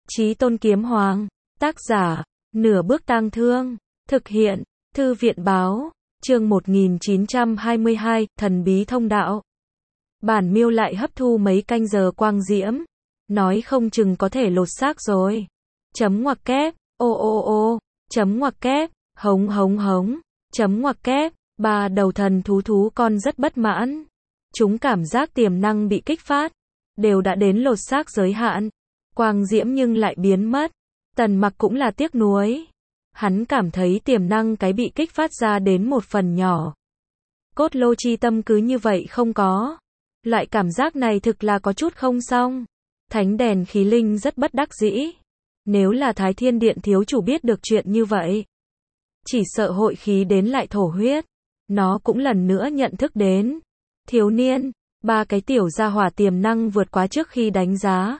Chí Tôn Kiếm Hoàng. Tác giả, Nửa Bước Tang Thương. Thực hiện, Thư viện Báo. Chương 1922, Thần Bí Thông Đạo. Bản miêu lại hấp thu mấy canh giờ quang diễm. Nói không chừng có thể lột xác rồi. Chấm ngoặc kép, ô ô ô, chấm ngoặc kép, hống hống hống, chấm ngoặc kép. Ba đầu thần thú con rất bất mãn. Chúng cảm giác tiềm năng bị kích phát. Đều đã đến lột xác giới hạn. Quang diễm nhưng lại biến mất. Tần Mặc cũng là tiếc nuối. Hắn cảm thấy tiềm năng cái bị kích phát ra đến một phần nhỏ. Cốt lô chi tâm cứ như vậy không có. Loại cảm giác này thực là có chút không xong. Thánh đèn khí linh rất bất đắc dĩ. Nếu là Thái Thiên Điện thiếu chủ biết được chuyện như vậy, chỉ sợ hội khí đến lại thổ huyết. Nó cũng lần nữa nhận thức đến. Thiếu niên, ba cái tiểu gia hỏa tiềm năng vượt quá trước khi đánh giá.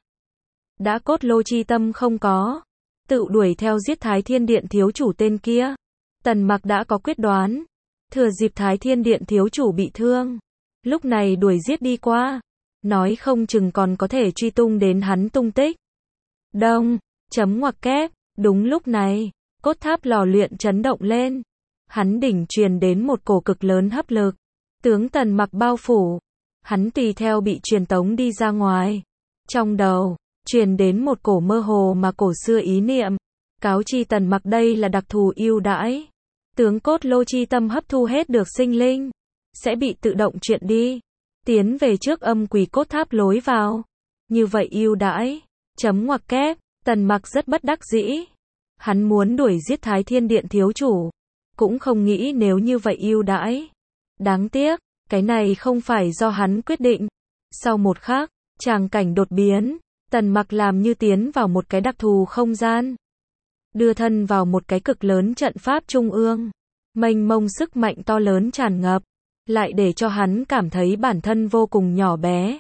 Đã cốt lô chi tâm không có. Tự đuổi theo giết Thái Thiên Điện thiếu chủ tên kia. Tần Mặc đã có quyết đoán. Thừa dịp Thái Thiên Điện thiếu chủ bị thương. Lúc này đuổi giết đi qua. Nói không chừng còn có thể truy tung đến hắn tung tích. Đông, chấm ngoặc kép. Đúng lúc này, cốt tháp lò luyện chấn động lên. Hắn đỉnh truyền đến một cổ cực lớn hấp lực. Tướng Tần Mặc bao phủ. Hắn tùy theo bị truyền tống đi ra ngoài. Trong đầu, truyền đến một cổ mơ hồ mà cổ xưa ý niệm. Cáo chi Tần Mặc đây là đặc thù ưu đãi. Tướng cốt lô chi tâm hấp thu hết được sinh linh. Sẽ bị tự động chuyển đi. Tiến về trước âm quỷ cốt tháp lối vào. Như vậy ưu đãi. Chấm ngoặc kép. Tần Mặc rất bất đắc dĩ. Hắn muốn đuổi giết Thái Thiên Điện thiếu chủ. Cũng không nghĩ nếu như vậy ưu đãi. Đáng tiếc, cái này không phải do hắn quyết định. Sau một khắc, tràng cảnh đột biến. Tần Mặc làm như tiến vào một cái đặc thù không gian. Đưa thân vào một cái cực lớn trận pháp trung ương. Mênh mông sức mạnh to lớn tràn ngập. Lại để cho hắn cảm thấy bản thân vô cùng nhỏ bé.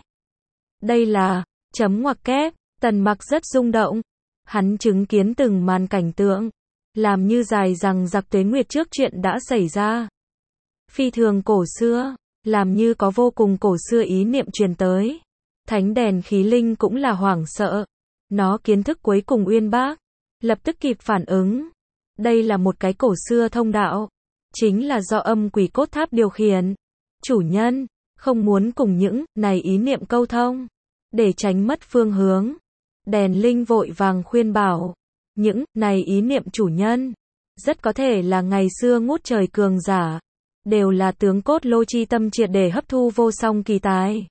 Đây là, chấm ngoặc kép. Tần Mặc rất rung động. Hắn chứng kiến từng màn cảnh tượng. Làm như dài rằng giặc tuế nguyệt trước chuyện đã xảy ra. Phi thường cổ xưa. Làm như có vô cùng cổ xưa ý niệm truyền tới. Thánh đèn khí linh cũng là hoảng sợ. Nó kiến thức cuối cùng uyên bác. Lập tức kịp phản ứng. Đây là một cái cổ xưa thông đạo. Chính là do âm quỷ cốt tháp điều khiển. Chủ nhân, không muốn cùng những này ý niệm câu thông. Để tránh mất phương hướng. Đèn linh vội vàng khuyên bảo. Những này ý niệm chủ nhân. Rất có thể là ngày xưa ngút trời cường giả. Đều là tướng cốt lô chi tâm triệt để hấp thu vô song kỳ tài.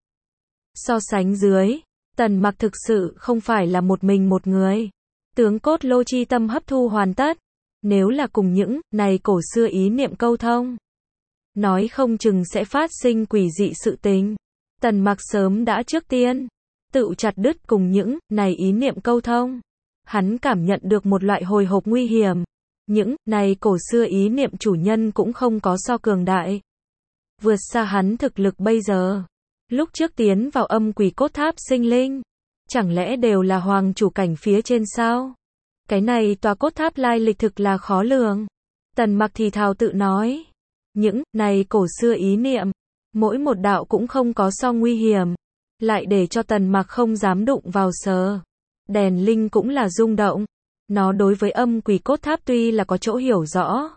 So sánh dưới, Tần Mặc thực sự không phải là một mình một người. Tướng cốt lô chi tâm hấp thu hoàn tất. Nếu là cùng những này cổ xưa ý niệm câu thông. Nói không chừng sẽ phát sinh quỷ dị sự tình. Tần Mặc sớm đã trước tiên. Tự chặt đứt cùng những này ý niệm câu thông. Hắn cảm nhận được một loại hồi hộp nguy hiểm. Những này cổ xưa ý niệm chủ nhân cũng không có so cường đại. Vượt xa hắn thực lực bây giờ. Lúc trước tiến vào âm quỷ cốt tháp sinh linh. Chẳng lẽ đều là hoàng chủ cảnh phía trên sao? Cái này tòa cốt tháp lai lịch thực là khó lường. Tần Mặc thì thào tự nói. Những này cổ xưa ý niệm. Mỗi một đạo cũng không có so nguy hiểm. Lại để cho Tần Mặc không dám đụng vào sờ. Đèn linh cũng là rung động. Nó đối với âm quỷ cốt tháp tuy là có chỗ hiểu rõ.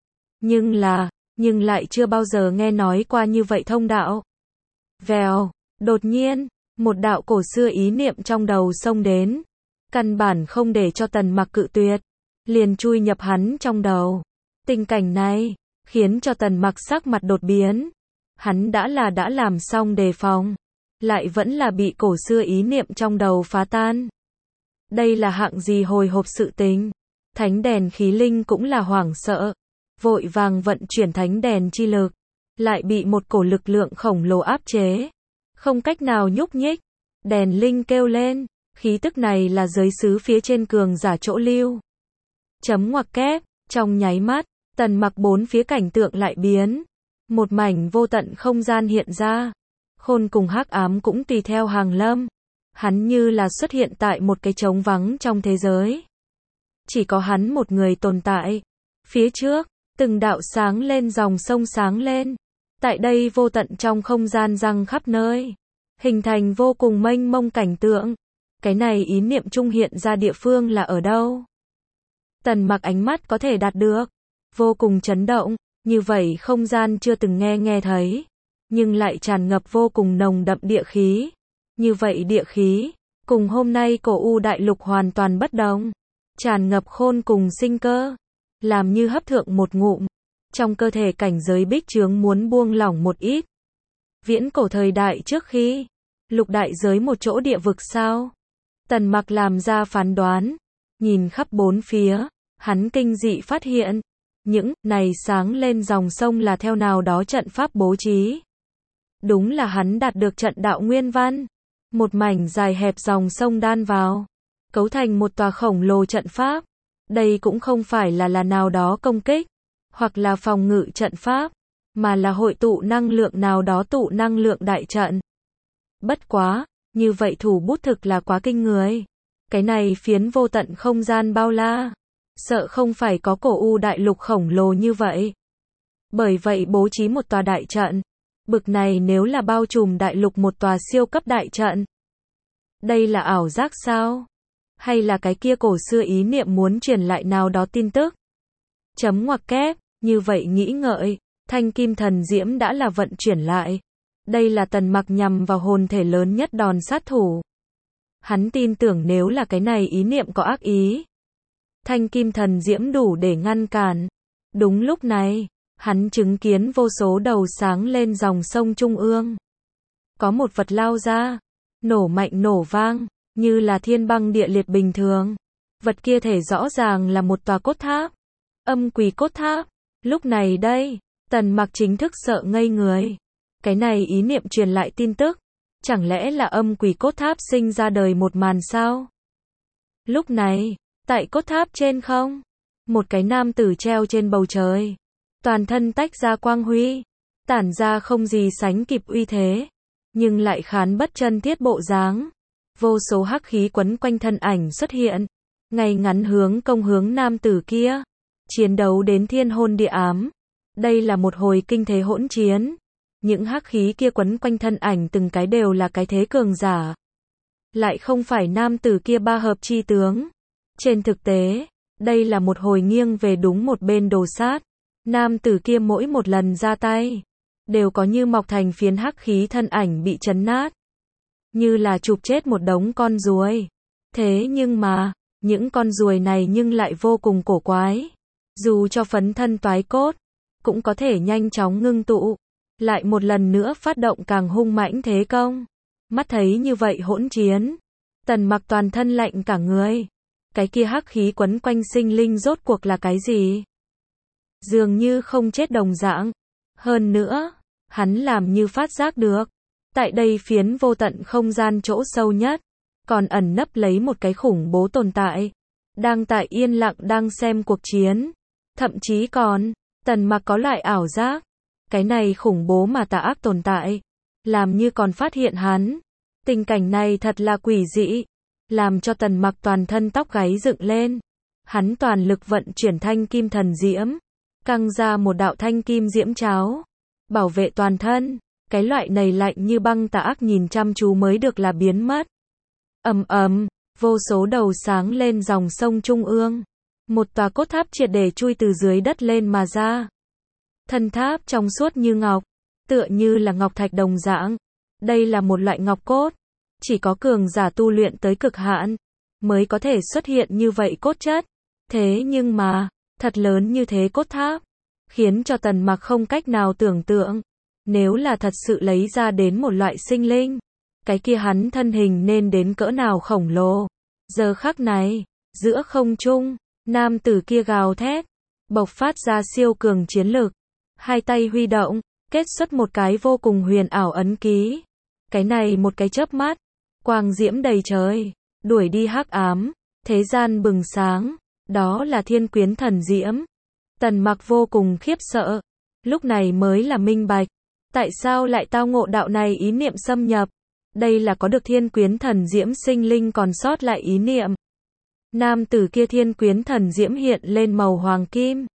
Nhưng lại chưa bao giờ nghe nói qua như vậy thông đạo. Vèo, đột nhiên, một đạo cổ xưa ý niệm trong đầu xông đến. Căn bản không để cho Tần Mặc cự tuyệt. Liền chui nhập hắn trong đầu. Tình cảnh này, khiến cho Tần Mặc sắc mặt đột biến. Hắn đã làm xong đề phòng. Lại vẫn là bị cổ xưa ý niệm trong đầu phá tan. Đây là hạng gì hồi hộp sự tình. Thánh đèn khí linh cũng là hoảng sợ. Vội vàng vận chuyển thánh đèn chi lực. Lại bị một cổ lực lượng khổng lồ áp chế. Không cách nào nhúc nhích. Đèn linh kêu lên. Khí tức này là giới xứ phía trên cường giả chỗ lưu. Chấm ngoặc kép. Trong nháy mắt, Tần Mặc bốn phía cảnh tượng lại biến. Một mảnh vô tận không gian hiện ra. Khôn cùng hắc ám cũng tùy theo hàng lâm. Hắn như là xuất hiện tại một cái trống vắng trong thế giới. Chỉ có hắn một người tồn tại. Phía trước, từng đạo sáng lên dòng sông sáng lên. Tại đây vô tận trong không gian răng khắp nơi. Hình thành vô cùng mênh mông cảnh tượng. Cái này ý niệm trung hiện ra địa phương là ở đâu? Tần Mặc ánh mắt có thể đạt được, vô cùng chấn động, như vậy không gian chưa từng nghe thấy, nhưng lại tràn ngập vô cùng nồng đậm địa khí. Như vậy địa khí, cùng hôm nay cổ U đại lục hoàn toàn bất đồng, tràn ngập khôn cùng sinh cơ, làm như hấp thượng một ngụm, trong cơ thể cảnh giới bích chướng muốn buông lỏng một ít. Viễn cổ thời đại trước khi, lục đại giới một chỗ địa vực sao? Tần Mặc làm ra phán đoán, nhìn khắp bốn phía, hắn kinh dị phát hiện, những này sáng lên dòng sông là theo nào đó trận pháp bố trí. Đúng là hắn đạt được trận đạo nguyên văn, một mảnh dài hẹp dòng sông đan vào, cấu thành một tòa khổng lồ trận pháp. Đây cũng không phải là nào đó công kích, hoặc là phòng ngự trận pháp, mà là hội tụ năng lượng nào đó tụ năng lượng đại trận. Bất quá, như vậy thủ bút thực là quá kinh người. Cái này phiến vô tận không gian bao la, sợ không phải có cổ U đại lục khổng lồ như vậy. Bởi vậy bố trí một tòa đại trận, bực này nếu là bao trùm đại lục một tòa siêu cấp đại trận. Đây là ảo giác sao? Hay là cái kia cổ xưa ý niệm muốn truyền lại nào đó tin tức? Chấm ngoặc kép, như vậy nghĩ ngợi, thanh kim thần diễm đã là vận chuyển lại. Đây là Tần Mặc nhằm vào hồn thể lớn nhất đòn sát thủ. Hắn tin tưởng nếu là cái này ý niệm có ác ý, thanh kim thần diễm đủ để ngăn cản. Đúng lúc này, hắn chứng kiến vô số đầu sáng lên dòng sông trung ương. Có một vật lao ra, nổ mạnh nổ vang, như là thiên băng địa liệt bình thường. Vật kia thể rõ ràng là một tòa cốt tháp, âm quỷ cốt tháp. Lúc này đây, Tần Mặc chính thức sợ ngây người. Cái này ý niệm truyền lại tin tức, chẳng lẽ là âm quỷ cốt tháp sinh ra đời một màn sao? Lúc này, tại cốt tháp trên không, một cái nam tử treo trên bầu trời, toàn thân tách ra quang huy, tản ra không gì sánh kịp uy thế, nhưng lại khán bất chân thiết bộ dáng. Vô số hắc khí quấn quanh thân ảnh xuất hiện, ngay ngắn hướng công hướng nam tử kia, chiến đấu đến thiên hôn địa ám. Đây là một hồi kinh thế hỗn chiến. Những hắc khí kia quấn quanh thân ảnh từng cái đều là cái thế cường giả. Lại không phải nam tử kia ba hợp chi tướng. Trên thực tế, đây là một hồi nghiêng về đúng một bên đồ sát. Nam tử kia mỗi một lần ra tay, đều có như mọc thành phiến hắc khí thân ảnh bị chấn nát. Như là chụp chết một đống con ruồi. Thế nhưng mà, những con ruồi này nhưng lại vô cùng cổ quái. Dù cho phấn thân toái cốt, cũng có thể nhanh chóng ngưng tụ. Lại một lần nữa phát động càng hung mãnh thế công. Mắt thấy như vậy hỗn chiến, Tần Mặc toàn thân lạnh cả người. Cái kia hắc khí quấn quanh sinh linh rốt cuộc là cái gì? Dường như không chết đồng dạng. Hơn nữa, hắn làm như phát giác được. Tại đây phiến vô tận không gian chỗ sâu nhất, còn ẩn nấp lấy một cái khủng bố tồn tại. Đang tại yên lặng đang xem cuộc chiến. Thậm chí còn, Tần Mặc có lại ảo giác. Cái này khủng bố mà tà ác tồn tại, làm như còn phát hiện hắn. Tình cảnh này thật là quỷ dị, làm cho Tần Mặc toàn thân tóc gáy dựng lên. Hắn toàn lực vận chuyển thanh kim thần diễm, căng ra một đạo thanh kim diễm cháo, bảo vệ toàn thân. Cái loại này lạnh như băng tà ác nhìn chăm chú mới được là biến mất. Ầm ầm, vô số đầu sáng lên dòng sông trung ương. Một tòa cốt tháp triệt để chui từ dưới đất lên mà ra. Thân tháp trong suốt như ngọc, tựa như là ngọc thạch đồng dạng. Đây là một loại ngọc cốt, chỉ có cường giả tu luyện tới cực hạn mới có thể xuất hiện như vậy cốt chất. Thế nhưng mà, thật lớn như thế cốt tháp, khiến cho Tần Mặc không cách nào tưởng tượng. Nếu là thật sự lấy ra đến một loại sinh linh, cái kia hắn thân hình nên đến cỡ nào khổng lồ. Giờ khắc này, giữa không trung, nam tử kia gào thét, bộc phát ra siêu cường chiến lực. Hai tay huy động, kết xuất một cái vô cùng huyền ảo ấn ký. Cái này một cái chớp mắt, quang diễm đầy trời, đuổi đi hắc ám, thế gian bừng sáng. Đó là thiên quyến thần diễm. Tần Mặc vô cùng khiếp sợ, lúc này mới là minh bạch. Tại sao lại tao ngộ đạo này ý niệm xâm nhập? Đây là có được thiên quyến thần diễm sinh linh còn sót lại ý niệm. Nam tử kia thiên quyến thần diễm hiện lên màu hoàng kim,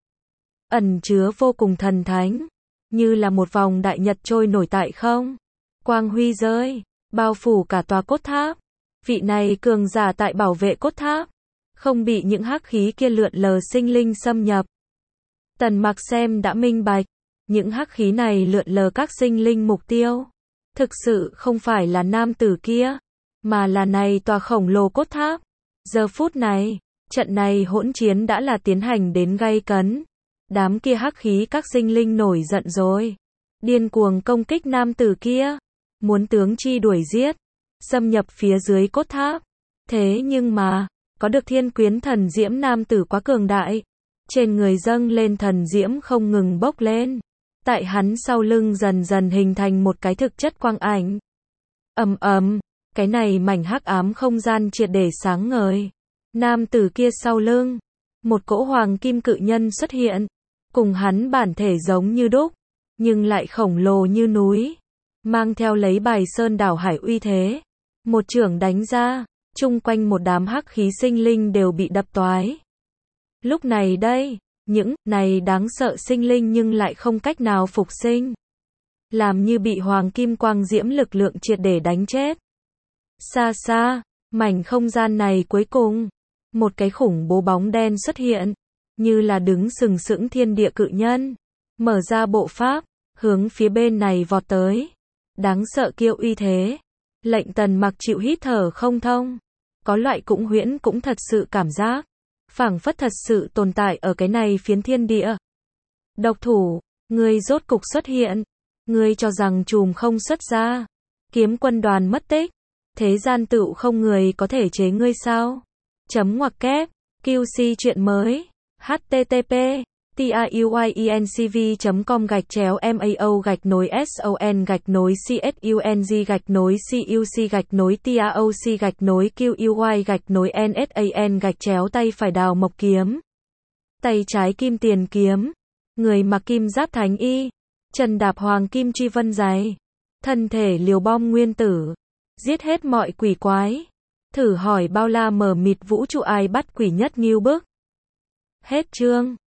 ẩn chứa vô cùng thần thánh, như là một vòng đại nhật trôi nổi tại không. Quang huy rơi, bao phủ cả tòa cốt tháp. Vị này cường giả tại bảo vệ cốt tháp, không bị những hắc khí kia lượn lờ sinh linh xâm nhập. Tần Mặc xem đã minh bạch, những hắc khí này lượn lờ các sinh linh mục tiêu, thực sự không phải là nam tử kia, mà là này tòa khổng lồ cốt tháp. Giờ phút này, trận này hỗn chiến đã là tiến hành đến gay cấn. Đám kia hắc khí các sinh linh nổi giận rồi, điên cuồng công kích nam tử kia, muốn tướng chi đuổi giết, xâm nhập phía dưới cốt tháp. Thế nhưng mà, có được thiên quyến thần diễm nam tử quá cường đại, trên người dâng lên thần diễm không ngừng bốc lên. Tại hắn sau lưng dần dần hình thành một cái thực chất quang ảnh. Ầm ầm, cái này mảnh hắc ám không gian triệt để sáng ngời. Nam tử kia sau lưng, một cỗ hoàng kim cự nhân xuất hiện, cùng hắn bản thể giống như đúc, nhưng lại khổng lồ như núi, mang theo lấy bài sơn đảo hải uy thế. Một chưởng đánh ra, chung quanh một đám hắc khí sinh linh đều bị đập toái. Lúc này đây, những này đáng sợ sinh linh nhưng lại không cách nào phục sinh, làm như bị hoàng kim quang diễm lực lượng triệt để đánh chết. Xa xa, mảnh không gian này cuối cùng, một cái khủng bố bóng đen xuất hiện, như là đứng sừng sững thiên địa cự nhân, mở ra bộ pháp, hướng phía bên này vọt tới. Đáng sợ kiêu uy thế, lệnh Tần Mặc chịu hít thở không thông, có loại cũng huyễn cũng thật sự cảm giác, phảng phất thật sự tồn tại ở cái này phiến thiên địa. Độc thủ, ngươi rốt cục xuất hiện, ngươi cho rằng trùm không xuất ra, kiếm quân đoàn mất tích, thế gian tựu không người có thể chế ngươi sao? Chấm ngoặc kép, QC chuyện mới, http tauy.mao/mao/cuc/TAOC/TAOC/QUY/NSAN/tay phải đào mộc kiếm, tay trái kim tiền kiếm, người mặc kim giáp thánh y, chân đạp hoàng kim truy vân giày, thân thể liều bom nguyên tử, giết hết mọi quỷ quái. Thử hỏi bao la mờ mịt vũ trụ ai bắt quỷ nhất nghêu bức. Hết chương.